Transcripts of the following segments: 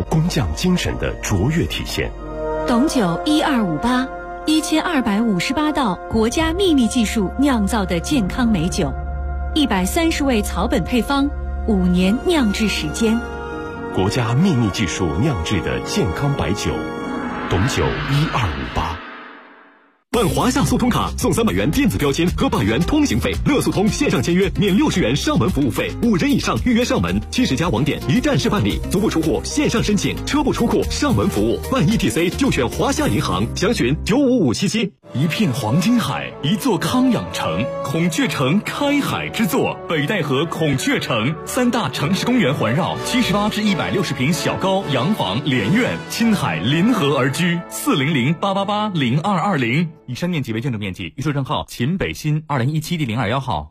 工匠精神的卓越体现。 董酒1258，1258道国家秘密技术酿造的健康美酒，130味草本配方，5年酿制时间。 国家秘密技术酿制的健康白酒，董酒1258。 办华夏速通卡送300元电子标签和100元通行费，乐速通线上签约免60元上门服务费，5人以上预约上门，70家网点一站式办理，足不出户线上申请，车不出库上门服务，办 ETC 就选华夏银行，详询95577。 一片黄金海，一座康养城，孔雀城开海之作，北戴河孔雀城，3大城市公园环绕，78至160平小高洋房连院，亲海临河而居，400-888-0220。以上面积为建筑面积，预售证号秦北新2017第021号。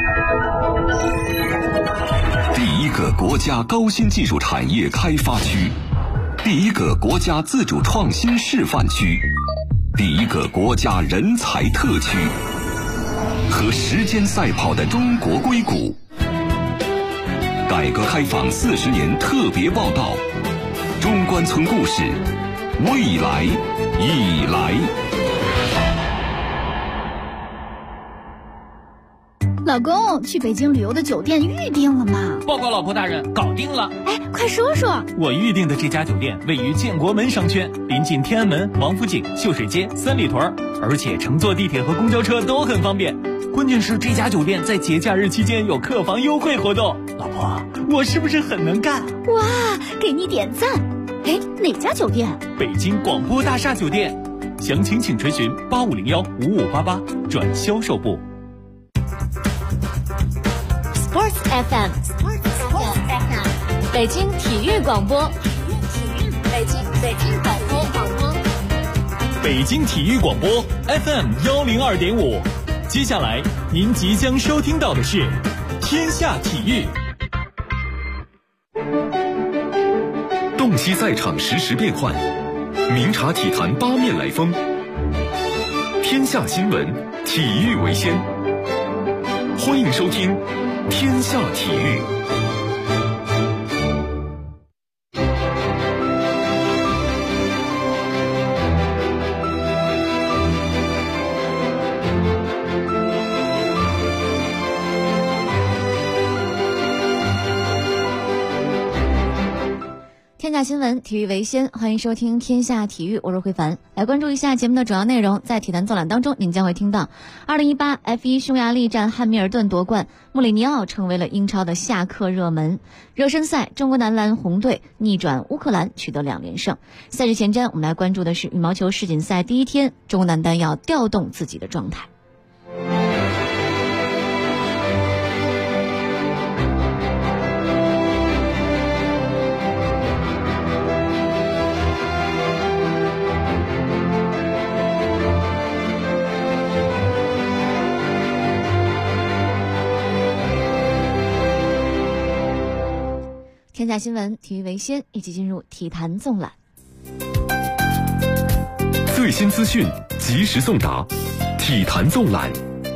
第一个国家高新技术产业开发区，第一个国家自主创新示范区，第一个国家人才特区，和时间赛跑的中国硅谷。改革开放40年特别报道，中关村故事，未来已来。 老公，去北京旅游的酒店预定了吗？ 报告老婆大人，搞定了。 哎，快说说。 我预定的这家酒店位于建国门商圈，临近天安门、王府井、秀水街、三里屯，而且乘坐地铁和公交车都很方便。关键是这家酒店在节假日期间有客房优惠活动。老婆，我是不是很能干？ 哇，给你点赞。哎，哪家酒店？ 北京广播大厦酒店。详情请垂询8501-5588转销售部。 Sports FM， 北京体育广播，北京广播， 北京体育广播 FM 102.5。接下来您即将收听到的是天下体育。 洞悉赛场实时变幻，明察体坛八面来风。天下新闻，体育为先。欢迎收听天下体育。 天下新闻，体育为先，欢迎收听天下体育，我是慧凡。来关注一下节目的主要内容。在体坛纵览当中，您将会听到2018 F1 匈牙利站汉密尔顿夺冠，穆里尼奥成为了英超的下课热门。热身赛，中国男篮红队逆转乌克兰，取得2连胜。赛事前瞻，我们来关注的是羽毛球世锦赛第一天，中国男单要调动自己的状态。天下新闻，体育为先，一起进入体坛纵览。 最新资讯，及时送达，体坛纵览。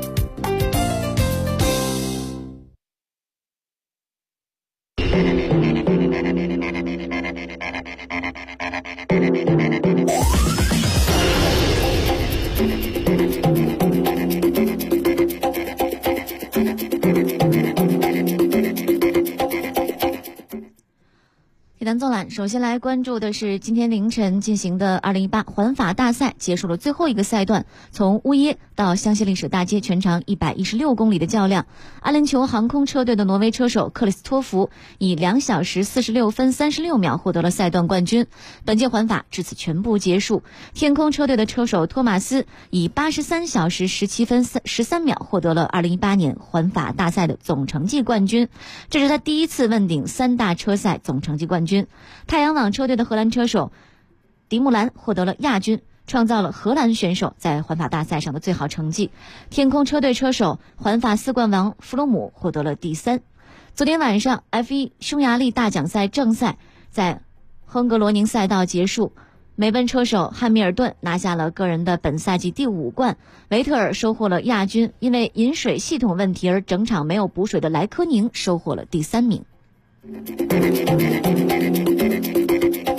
体坛纵览，首先来关注的是今天凌晨进行的2018环法大赛结束了最后一个赛段，从乌耶到香榭丽舍大街，全长116公里的较量。阿联酋航空车队的挪威车手克里斯托弗以2小时46分36秒获得了赛段冠军。本届环法至此全部结束。天空车队的车手托马斯以83小时17分13秒获得了2018年环法大赛的总成绩冠军，这是他第一次问鼎3大车赛总成绩冠军。太阳网车队的荷兰车手迪穆兰获得了亚军，创造了荷兰选手在环法大赛上的最好成绩。天空车队车手环法4冠王弗洛姆获得了第3。昨天晚上 F1 匈牙利大奖赛正赛在亨格罗宁赛道结束，梅奔车手汉密尔顿拿下了个人的本赛季第5冠，维特尔收获了亚军，因为饮水系统问题而整场没有补水的莱科宁收获了第3名。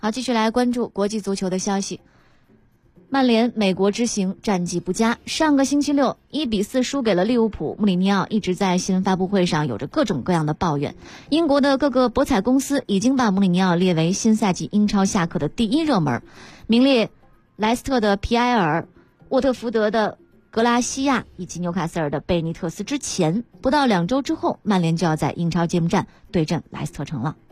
好，继续来关注国际足球的消息。曼联美国之行战绩不佳，上个星期六1-4输给了利物浦。穆里尼奥一直在新闻发布会上有着各种各样的抱怨。英国的各个博彩公司已经把穆里尼奥列为新赛季英超下课的第一热门，名列莱斯特的皮埃尔、沃特福德的格拉西亚以及纽卡斯尔的贝尼特斯之前。不到2周之后，曼联就要在英超揭幕战对阵莱斯特城了。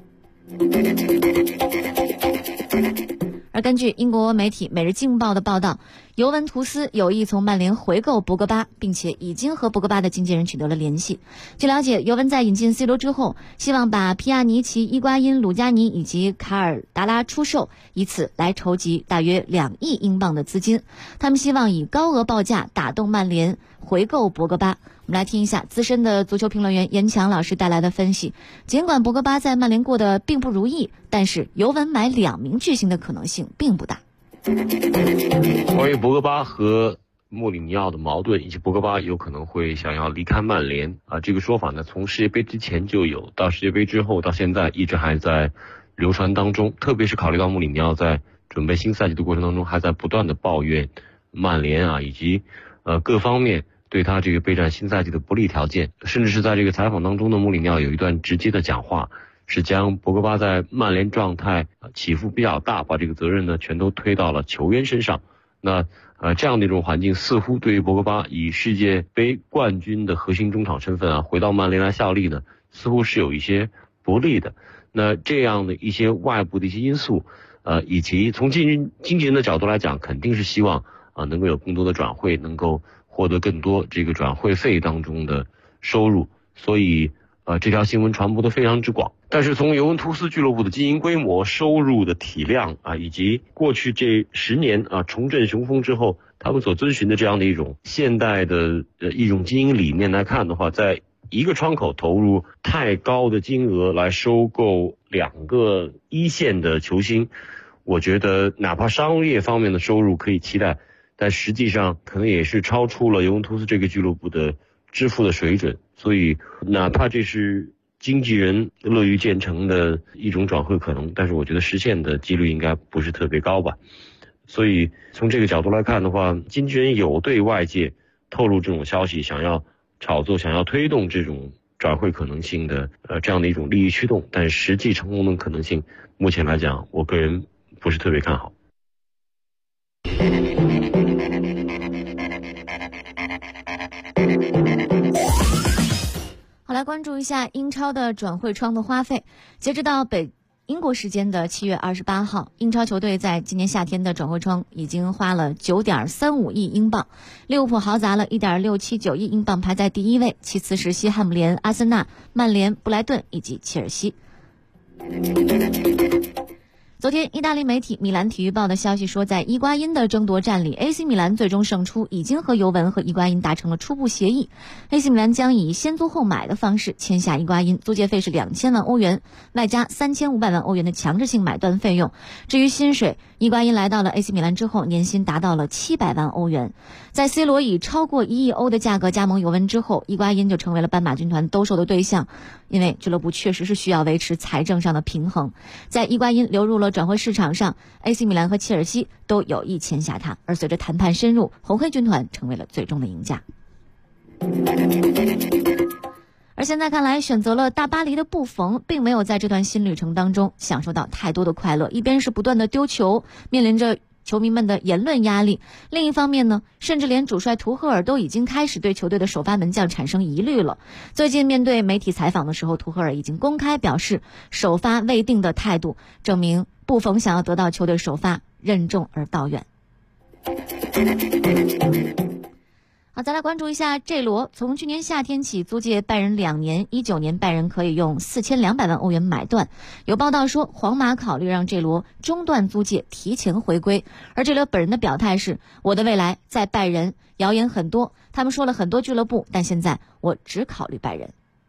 而根据英国媒体《每日镜报》的报道，尤文图斯有意从曼联回购博格巴，并且已经和博格巴的经纪人取得了联系。据了解，尤文在引进 C 罗之后，希望把皮亚尼奇、伊瓜因、鲁加尼以及卡尔达拉出售，以此来筹集大约2亿英镑的资金。他们希望以高额报价打动曼联回购博格巴。我们来听一下资深的足球评论员严强老师带来的分析。尽管博格巴在曼联过得并不如意，但是尤文买2名巨星的可能性并不大。 关于博格巴和穆里尼奥的矛盾，以及博格巴有可能会想要离开曼联这个说法呢，从世界杯之前就有，到世界杯之后到现在一直还在流传当中。特别是考虑到穆里尼奥在准备新赛季的过程当中，还在不断的抱怨曼联以及各方面对他这个备战新赛季的不利条件，甚至是在这个采访当中呢，穆里尼奥有一段直接的讲话，是将博格巴在曼联状态起伏比较大，把这个责任呢全都推到了球员身上。那这样的一种环境，似乎对于博格巴以世界杯冠军的核心中场身份回到曼联来效力呢，似乎是有一些不利的。那这样的一些外部的一些因素，以及从经纪人的角度来讲，肯定是希望能够有更多的转会，能够获得更多这个转会费当中的收入，所以这条新闻传播的非常之广。但是从尤文图斯俱乐部的经营规模、收入的体量以及过去这10年重振雄风之后，他们所遵循的这样的一种现代的一种经营理念来看的话，在一个窗口投入太高的金额来收购2个一线的球星，我觉得哪怕商业方面的收入可以期待，但实际上可能也是超出了尤文图斯这个俱乐部的支付的水准。所以哪怕这是经纪人乐于建成的一种转会可能，但是我觉得实现的几率应该不是特别高吧。所以从这个角度来看的话，经纪人有对外界透露这种消息，想要炒作、想要推动这种转会可能性的这样的一种利益驱动，但实际成功的可能性，目前来讲，我个人不是特别看好。 好，来关注一下英超的转会窗的花费。截止到英国时间的7月28号，英超球队在今年夏天的转会窗已经花了 9.35 亿英镑，利物浦豪砸了 1.679 亿英镑排在第1位，其次是西汉姆联、阿森纳、曼联、布莱顿以及切尔西。昨天，意大利媒体米兰体育报的消息说，在伊瓜因的争夺战里 AC 米兰最终胜出，已经和尤文和伊瓜因达成了初步协议。AC 米兰将以先租后买的方式签下伊瓜因，租借费是2000万欧元，外加3500万欧元的强制性买断费用。至于薪水，伊瓜因来到了 AC 米兰之后，年薪达到了700万欧元。在 C 罗以超过1亿欧的价格加盟尤文之后，伊瓜因就成为了斑马军团兜售的对象，因为俱乐部确实是需要维持财政上的平衡。在伊瓜因流入了转会市场上， AC 米兰和切尔西都有意签下他，而随着谈判深入，红黑军团成为了最终的赢家。而现在看来，选择了大巴黎的布冯并没有在这段新旅程当中享受到太多的快乐，一边是不断的丢球，面临着球迷们的言论压力，另一方面呢，甚至连主帅图赫尔都已经开始对球队的首发门将产生疑虑了。最近面对媒体采访的时候，图赫尔已经公开表示首发未定的态度，证明布冯想要得到球队首发任重而道远。好，再来关注一下这罗。从去年夏天起租借拜仁2年，19年拜仁可以用4200万欧元买断。有报道说，皇马考虑让这罗中断租借，提前回归。而这罗本人的表态是：我的未来在拜仁。谣言很多，他们说了很多俱乐部，但现在我只考虑拜仁。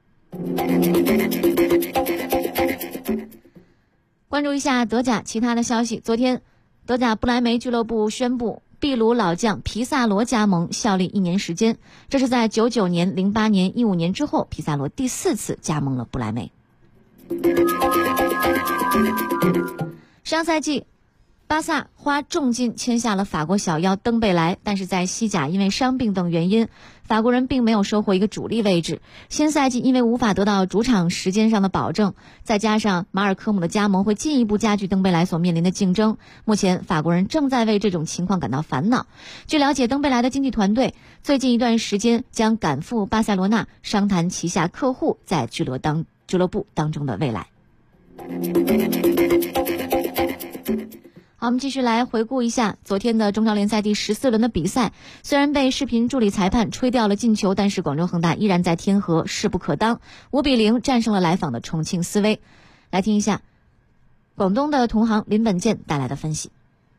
关注一下德甲其他的消息。昨天，德甲不莱梅俱乐部宣布秘鲁老将皮萨罗加盟，效力1年时间。这是在99年、08年、15年之后，皮萨罗第4次加盟了不莱梅。 上赛季巴萨花重金签下了法国小妖登贝莱，但是在西甲因为伤病等原因，法国人并没有收获一个主力位置。新赛季因为无法得到主场时间上的保证，再加上马尔科姆的加盟会进一步加剧登贝莱所面临的竞争。目前法国人正在为这种情况感到烦恼。据了解，登贝莱的经纪团队最近一段时间将赶赴巴塞罗那商谈旗下客户在俱乐部当中的未来。好，我们继续来回顾一下昨天的中超联赛第14轮的比赛。虽然被视频助理裁判吹掉了进球，但是广州恒大依然在天河势不可当，5-0战胜了来访的重庆斯威。来听一下广东的同行林本健带来的分析。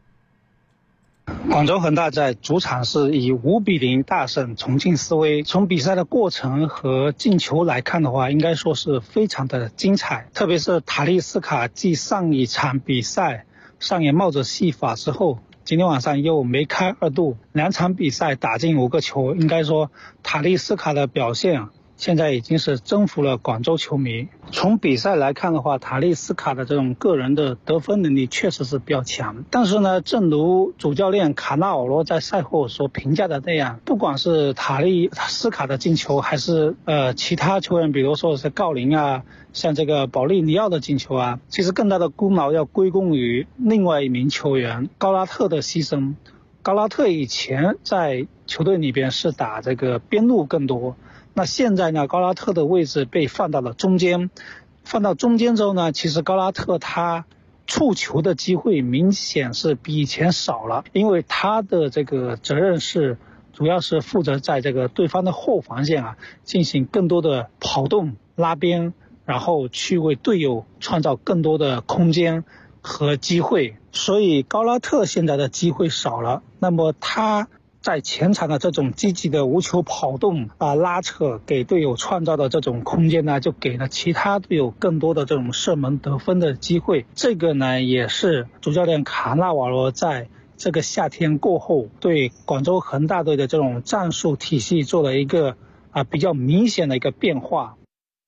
广州恒大在主场是以5-0大胜重庆斯威。从比赛的过程和进球来看的话，应该说是非常的精彩，特别是塔利斯卡继上一场比赛上演冒着戏法之后，今天晚上又梅开二度，2场比赛打进5个球，应该说塔利斯卡的表现现在已经是征服了广州球迷。从比赛来看的话，塔利斯卡的这种个人的得分能力确实是比较强，但是呢，正如主教练卡纳瓦罗在赛后所评价的那样，不管是塔利斯卡的进球，还是其他球员，比如说是郜林啊，像这个保利尼奥的进球啊，其实更大的功劳要归功于另外一名球员高拉特的牺牲。高拉特以前在球队里边是打这个边路更多，那现在呢，高拉特的位置被放到了中间，放到中间之后呢，其实高拉特他触球的机会明显是比以前少了，因为他的这个责任是主要是负责在这个对方的后防线进行更多的跑动拉边，然后去为队友创造更多的空间和机会。所以高拉特现在的机会少了，那么他在前场的这种积极的无球跑动拉扯，给队友创造的这种空间呢，就给了其他队友更多的这种射门得分的机会。这个呢，也是主教练卡纳瓦罗在这个夏天过后对广州恒大队的这种战术体系做了一个比较明显的一个变化。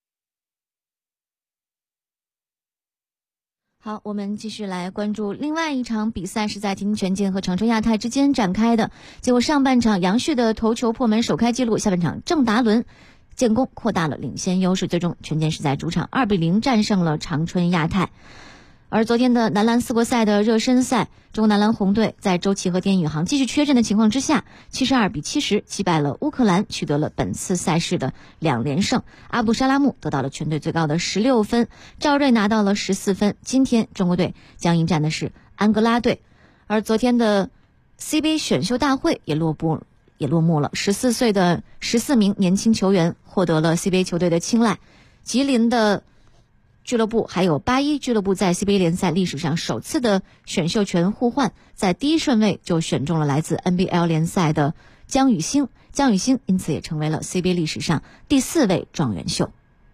好，我们继续来关注另外一场比赛，是在吉林权健和长春亚泰之间展开的。结果上半场杨旭的头球破门首开纪录，下半场郑达伦建功扩大了领先优势，最终权健是在主场2-0战胜了长春亚泰。而昨天的男篮4国赛的热身赛，中国男篮红队在周琦和丁宇航继续缺阵的情况之下，72-70击败了乌克兰，取得了本次赛事的2连胜。阿布沙拉木得到了全队最高的16分，赵睿拿到了14分。今天中国队将迎战的是安哥拉队。而昨天的 CBA 选秀大会也落幕了，14岁的14名年轻球员获得了 CBA 球队的青睐。吉林的俱乐部还有81俱乐部在 CBA 联赛历史上首次的选秀权互换，在第一顺位就选中了来自 NBL 联赛的姜宇星因此也成为了 CBA 历史上第4位状元秀。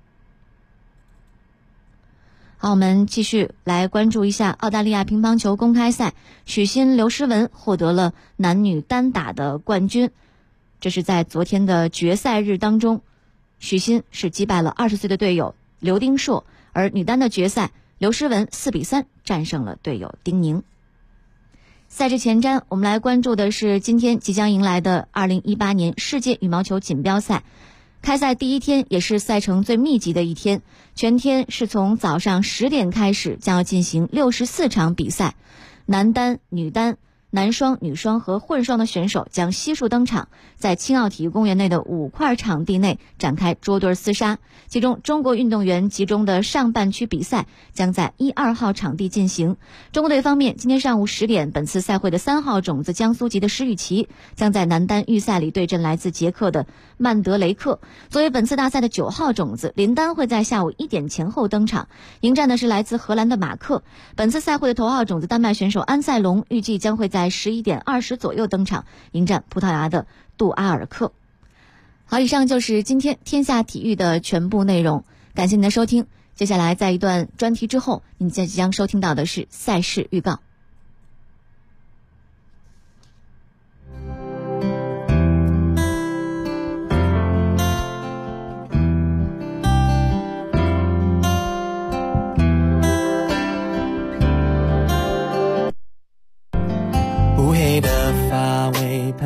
好，我们继续来关注一下澳大利亚乒乓球公开赛，许昕刘诗雯获得了男女单打的冠军。这是在昨天的决赛日当中，许昕是击败了20岁的队友刘丁硕，而女单的决赛，刘诗雯4-3战胜了队友丁宁。赛事前瞻，我们来关注的是今天即将迎来的2018年世界羽毛球锦标赛。开赛第一天也是赛程最密集的一天，全天是从早上10点开始，将要进行64场比赛，男单、女单、男双、女双和混双的选手将悉数登场，在青奥体育公园内的5块场地内展开捉对厮杀。其中中国运动员集中的上半区比赛将在1、2号场地进行。中国队方面，今天上午10点，本次赛会的3号种子江苏籍的施玉琪将在男单预赛里对阵来自捷克的曼德雷克。作为本次大赛的9号种子，林丹会在下午1点前后登场，迎战的是来自荷兰的马克。本次赛会的头号种子丹麦选手安塞龙预计将会在11点20左右登场，迎战葡萄牙的杜阿尔克。好，以上就是今天天下体育的全部内容，感谢您的收听。接下来在一段专题之后，您即将收听到的是赛事预告。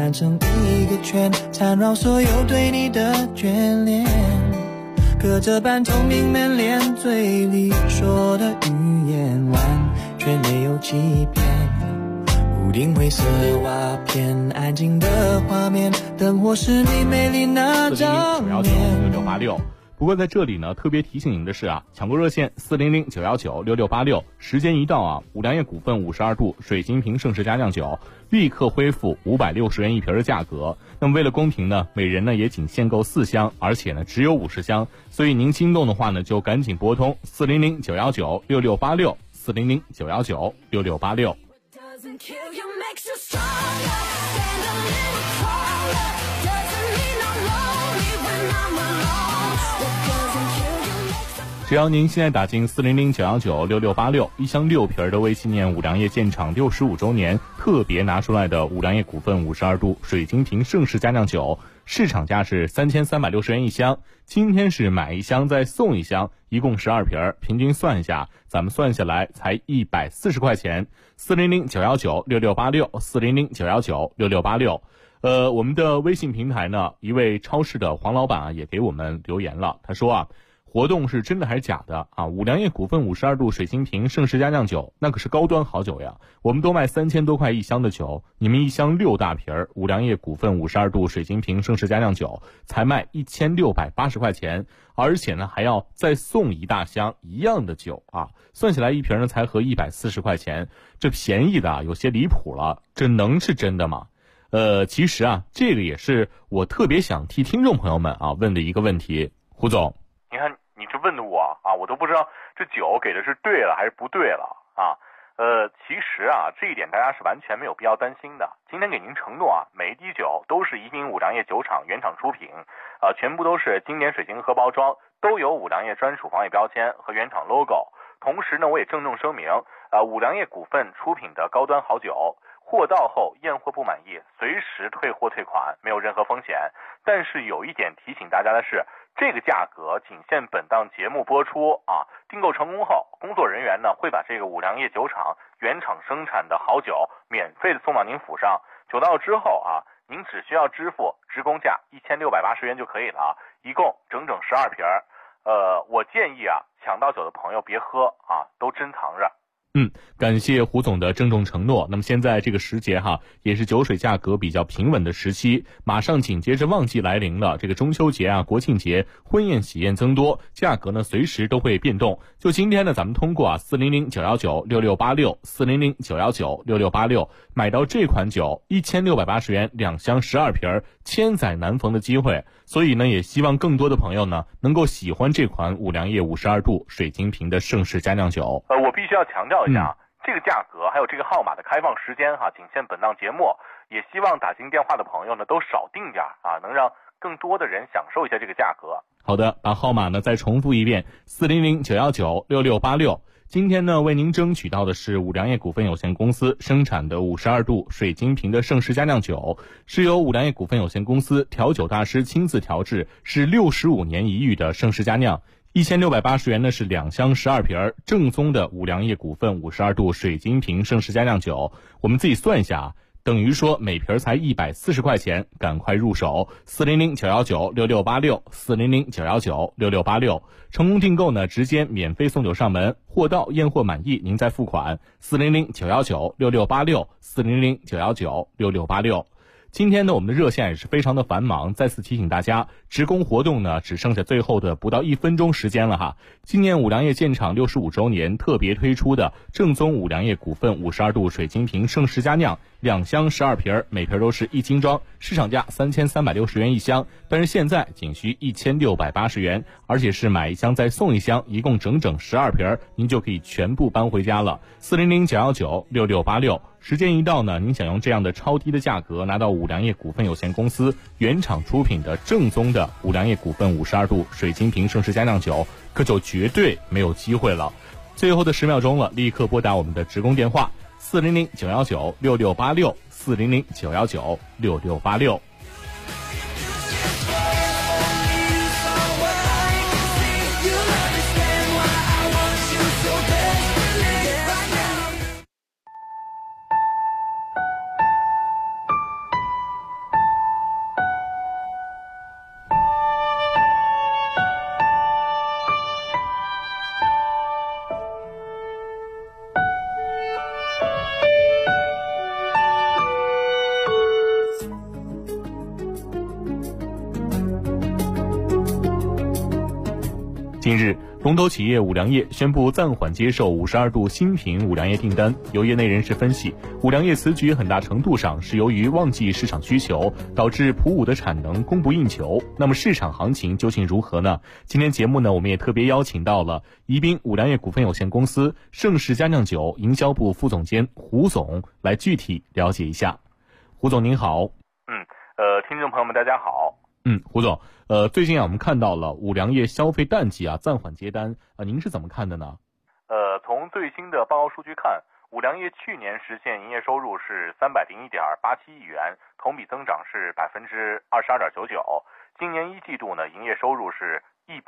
转成一个圈，缠绕所有对你的眷恋。隔着半透明门帘，嘴里说的语言完全没有欺骗。屋顶灰色瓦片，安静的画面，灯火是你美丽那张脸。 4009686。不过在这里呢，特别提醒您的是啊，抢购热线400-919-6686，时间一到啊，五粮液股份52度水晶瓶盛世佳酿酒立刻恢复560元一瓶的价格。那么为了公平呢，每人呢也仅限购4箱，而且呢只有50箱，所以您心动的话呢，就赶紧拨通400-919-6686 400-919-6686。只要您现在打进400-919-6686，一箱6瓶的为纪念五粮液建厂65周年特别拿出来的五粮液股份52度水晶瓶盛世佳酿酒，市场价是3360元一箱，今天是买一箱再送一箱，一共12瓶，平均算一下，咱们算下来才140块钱。400-919-6686 400-919-6686。我们的微信平台呢，一位超市的黄老板啊也给我们留言了，他说啊，活动是真的还是假的啊？五粮液股份52度水晶瓶盛世佳酿酒，那可是高端好酒呀！我们都卖3000多块一箱的酒，你们一箱6大瓶五粮液股份52度水晶瓶盛世佳酿酒才卖1680块钱，而且呢还要再送一大箱一样的酒啊！算起来一瓶呢才合140块钱，这便宜的啊有些离谱了，这能是真的吗？其实啊，这个也是我特别想替听众朋友们啊问的一个问题。胡总， 你看你这问的我啊，我都不知道这酒给的是对了还是不对了啊。其实啊，这一点大家是完全没有必要担心的。今天给您承诺啊，每一滴酒都是宜宾五粮液酒厂原厂出品，全部都是经典水晶盒包装，都有五粮液专属防伪标签和原厂 logo。同时呢，我也郑重声明，五粮液股份出品的高端好酒，货到后验货不满意，随时退货退款，没有任何风险。但是有一点提醒大家的是，这个价格仅限本档节目播出啊！订购成功后，工作人员呢会把这个五粮液酒厂原厂生产的好酒免费的送到您府上。酒到之后啊，您只需要支付职工价1680元就可以了，一共整整12瓶。我建议啊，抢到酒的朋友别喝啊，都珍藏着。 感谢胡总的郑重承诺。那么现在这个时节哈，也是酒水价格比较平稳的时期，马上紧接着旺季来临了，这个中秋节啊、国庆节，婚宴喜宴增多，价格呢随时都会变动。就今天呢，咱们通过啊400-919-6686 400-919-6686买到这款酒1680元2箱12瓶，千载难逢的机会。所以呢，也希望更多的朋友呢能够喜欢这款五粮液52度水晶瓶的盛世佳酿酒。 我必须要强调一下，这个价格还有这个号码的开放时间哈，仅限本档节目。也希望打进电话的朋友呢都少订点啊，能让更多的人享受一下这个价格。 好的，把号码呢再重复一遍：400-919-6686。今天呢，为您争取到的是五粮液股份有限公司生产的52度水晶瓶的盛世佳酿酒，是由五粮液股份有限公司调酒大师亲自调制，是65年一遇的盛世佳酿。1680元呢是2箱12瓶，正宗的五粮液股份52度水晶瓶盛世佳酿酒。我们自己算一下啊，等于说每瓶才140块钱，赶快入手！400-919-6686 400-919-6686，成功订购呢，直接免费送酒上门，货到验货满意您再付款。400-919-6686 400-919-6686。今天呢，我们的热线也是非常的繁忙，再次提醒大家，职工活动呢只剩下最后的不到1分钟时间了哈。今年五粮液建厂65周年特别推出的正宗五粮液股份52度水晶瓶盛世佳酿2箱12瓶，每瓶都是1斤装，市场价3360元一箱，但是现在仅需1680元，而且是买一箱再送一箱，一共整整12瓶，您就可以全部搬回家了。400-919-6686。时间一到呢，您想用这样的超低的价格拿到五粮液股份有限公司原厂出品的正宗的五粮液股份52度水晶瓶盛世佳酿酒，可就绝对没有机会了。最后的10秒钟了，立刻拨打我们的职工电话400-919-6686 400-919-6686。 近日，龙头企业五粮液宣布暂缓接受52度新品五粮液订单。有业内人士分析，五粮液此举很大程度上是由于旺季市场需求，导致普五的产能供不应求。那么市场行情究竟如何呢？今天节目呢，我们也特别邀请到了宜宾五粮液股份有限公司盛世佳酿酒营销部副总监胡总来具体了解一下。胡总您好。 听众朋友们大家好。 胡总，最近我们看到了五粮液消费淡季暂缓接单，您是怎么看的呢？ 从最新的报告数据看，五粮液去年实现营业收入是301.87亿元，同比增长是22.99%。今年一季度呢，营业收入是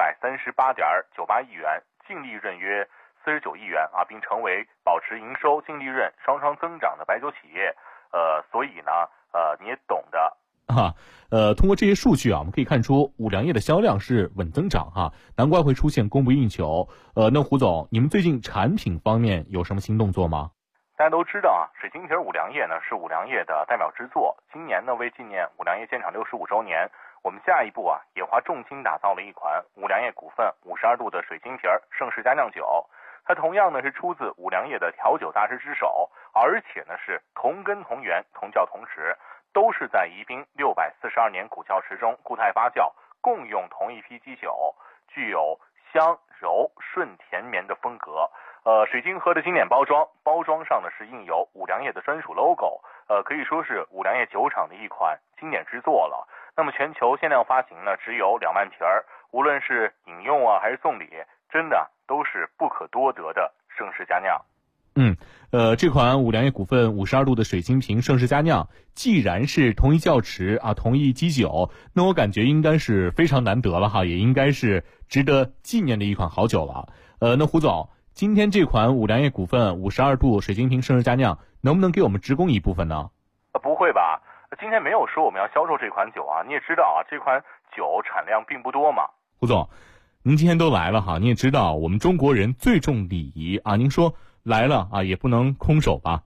138.98亿元，净利润约49亿元并成为保持营收、净利润双双增长的白酒企业。所以呢，你也懂的。 通过这些数据我们可以看出五粮液的销量是稳增长难怪会出现供不应求。那胡总，你们最近产品方面有什么新动作吗？ 大家都知道水晶瓶五粮液呢是五粮液的代表之作。今年呢，为纪念五粮液建厂65周年，我们下一步也花重金打造了一款五粮液股份52度的水晶瓶盛世佳酿酒。它同样呢是出自五粮液的调酒大师之手，而且呢是同根同源、同窖同池，都是在宜宾642年古窖池中固态发酵，共用同一批基酒，具有香柔顺甜绵的风格。水晶盒的经典包装上呢是印有五粮液的专属 logo， 可以说是五粮液酒厂的一款经典之作了。那么全球限量发行呢只有2万瓶，无论是饮用还是送礼，真的都是不可多得的盛世佳酿。 这款五粮液股份52度的水晶瓶盛世佳酿，既然是同一窖池同一基酒，那我感觉应该是非常难得了也应该是值得纪念的一款好酒了。那胡总，今天这款五粮液股份52度水晶瓶盛世佳酿能不能给我们直供一部分呢？ 不会吧，今天没有说我们要销售这款酒你也知道这款酒产量并不多嘛。 胡总，您今天都来了你也知道我们中国人最重礼仪您说来了也不能空手吧？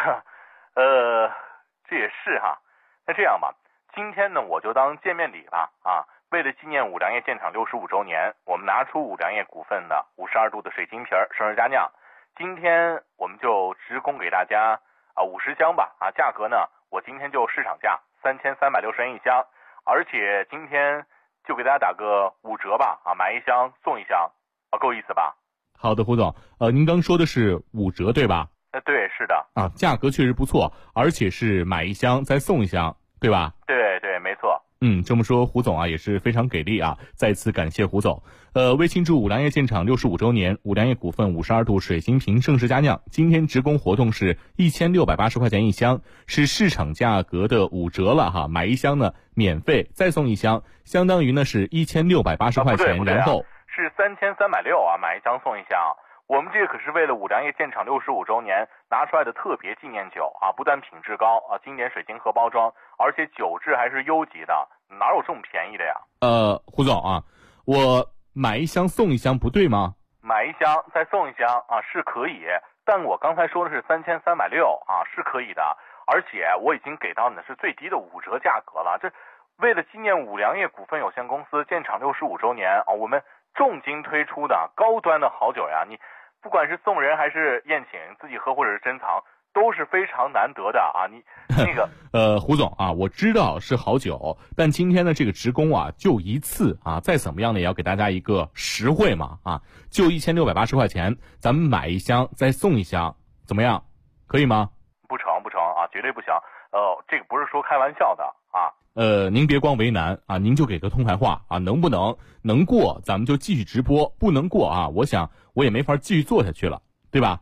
这也是那这样吧，今天呢我就当见面礼吧为了纪念五粮液建厂65周年，我们拿出五粮液股份的52度的水晶瓶盛世佳酿，今天我们就直供给大家50箱吧价格呢我今天就市场价3360元一箱，而且今天就给大家打个5折吧买一箱送一箱够意思吧？ 好的，胡总，您刚说的是5折对吧？ 对，是的。 价格确实不错，而且是买一箱再送一箱，对吧？ 对，没错。 这么说胡总也是非常给力再次感谢胡总。为庆祝五粮液建厂65周年，五粮液股份52度水晶瓶盛世佳酿今天直供活动是1680块钱一箱，是市场价格的5折了买一箱呢免费再送一箱，相当于呢是1680块钱，然后是3360买一箱送一箱。我们这个可是为了五粮液建厂65周年拿出来的特别纪念酒不但品质高经典水晶盒包装，而且酒质还是优级的，哪有这么便宜的呀？ 胡总我买一箱送一箱不对吗？ 买一箱再送一箱是可以，但我刚才说的是3360是可以的，而且我已经给到你的是最低的5折价格了。这为了纪念五粮液股份有限公司建厂65周年我们重金推出的高端的好酒呀，你不管是送人还是宴请自己喝或者是珍藏，都是非常难得的你那个胡总我知道是好酒，但今天的这个直供就一次再怎么样呢也要给大家一个实惠嘛就1680块钱，咱们买一箱再送一箱，怎么样？可以吗？ 不成绝对不行。这个不是说开玩笑的您别光为难您就给个痛快话能不能过咱们就继续直播，不能过我想我也没法继续做下去了，对吧？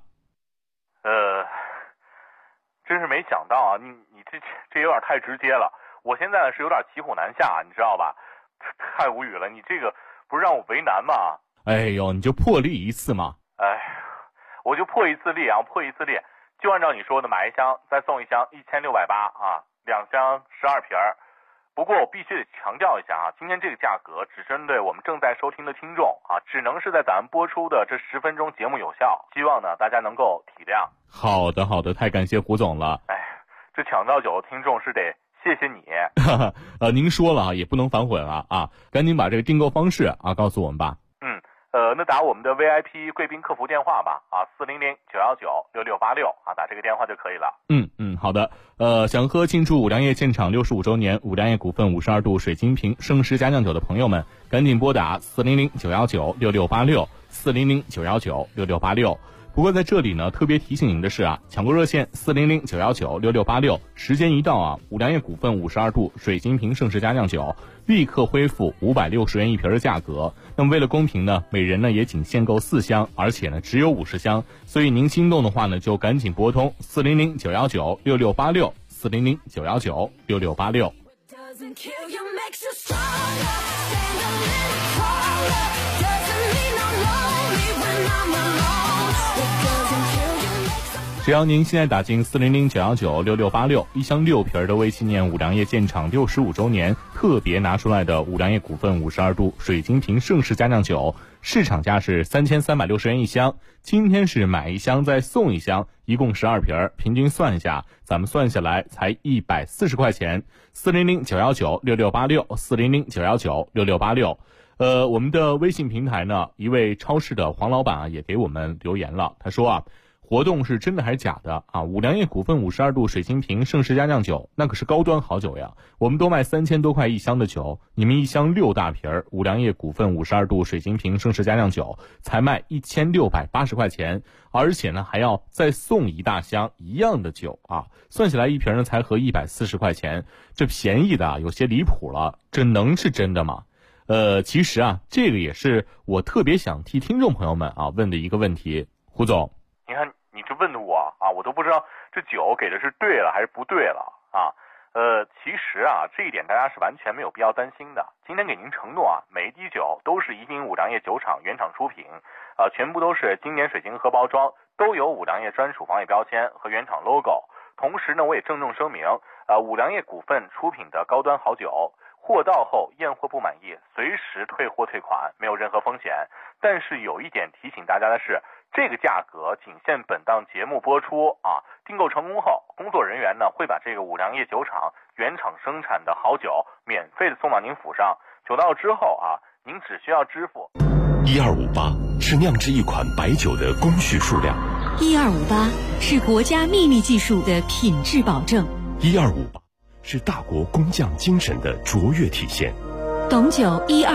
真是没想到你这有点太直接了，我现在是有点骑虎难下，你知道吧？太无语了，你这个不是让我为难吗？ 哎呦，你就破例一次嘛。 我就破一次例破一次例，就按照你说的买一箱再送一箱1680，2箱12瓶。不过我必须得强调一下今天这个价格只针对我们正在收听的听众只能是在咱们播出的这10分钟节目有效，希望呢大家能够体谅。 好的，太感谢胡总了。 这抢到酒的听众是得谢谢你。 您说了也不能反悔了赶紧把这个订购方式告诉我们吧。 那打我们的 VIP 贵宾客服电话吧，400-919-6686打这个电话就可以了。 好的。想喝庆祝五粮液建厂65周年五粮液股份52度水晶瓶盛世佳酿酒的朋友们，赶紧拨打400-919-6686 400-919-6686。不过在这里呢，特别提醒您的是抢购热线400-919-6686，时间一到五粮液股份52度水晶瓶盛世佳酿酒立刻恢复560元一瓶的价格。那么为了公平呢，每人呢也仅限购4箱，而且呢只有50箱，所以您心动的话呢，就赶紧拨通400-919-6686 400-919-6686。只要您现在打进400-919-6686，一箱6瓶的为纪念五粮液建厂65周年特别拿出来的五粮液股份52度水晶瓶盛世佳酿酒，市场价是3360元一箱，今天是买一箱再送一箱，一共12瓶，平均算一下，咱们算下来才140块钱。400-919-6686 400-919-6686。我们的微信平台呢，一位超市的黄老板也给我们留言了，他说活动是真的还是假的五粮液股份52度水晶瓶盛世佳酿酒那可是高端好酒呀，我们都卖3000多块一箱的酒，你们一箱6大瓶五粮液股份52度水晶瓶盛世佳酿酒才卖1680块钱，而且呢还要再送一大箱一样的酒算起来一瓶呢才合140块钱，这便宜的有些离谱了，这能是真的吗？其实这个也是我特别想替听众朋友们问的一个问题。胡总， 你看你这问的我都不知道这酒给的是对了还是不对了其实这一点大家是完全没有必要担心的。今天给您承诺每一滴酒都是宜宾五粮液酒厂原厂出品全部都是经典水晶盒包装，都有五粮液专属防伪标签和原厂 logo。 同时呢，我也郑重声明五粮液股份出品的高端好酒，货到后验货不满意随时退货退款，没有任何风险。但是有一点提醒大家的是，这个价格仅限本档节目播出订购成功后，工作人员呢会把这个五粮液酒厂原厂生产的好酒免费的送到您府上。酒到之后您只需要支付 1258是酿制一款白酒的工序数量 ，1258是国家秘密技术的品质保证 ，1258是大国工匠精神的卓越体现。 董酒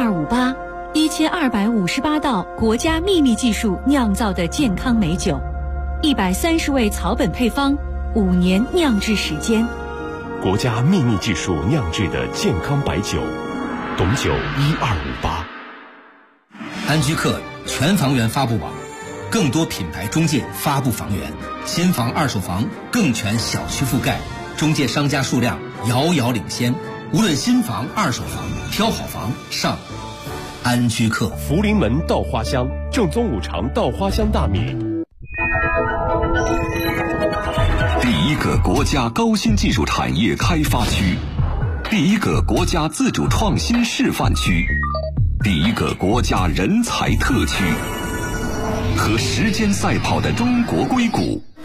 1258，1258道国家秘密技术酿造的健康美酒，130味草本配方，5年酿制时间， 国家秘密技术酿制的健康白酒，董酒1258。 安居客全房源发布网，更多品牌中介发布房源，新房二手房更全小区覆盖，中介商家数量遥遥领先。无论新房二手房，挑好房上安居客。 福临门稻花香，正宗五常稻花香大米。 第一个国家高新技术产业开发区，第一个国家自主创新示范区，第一个国家人才特区，和时间赛跑的中国硅谷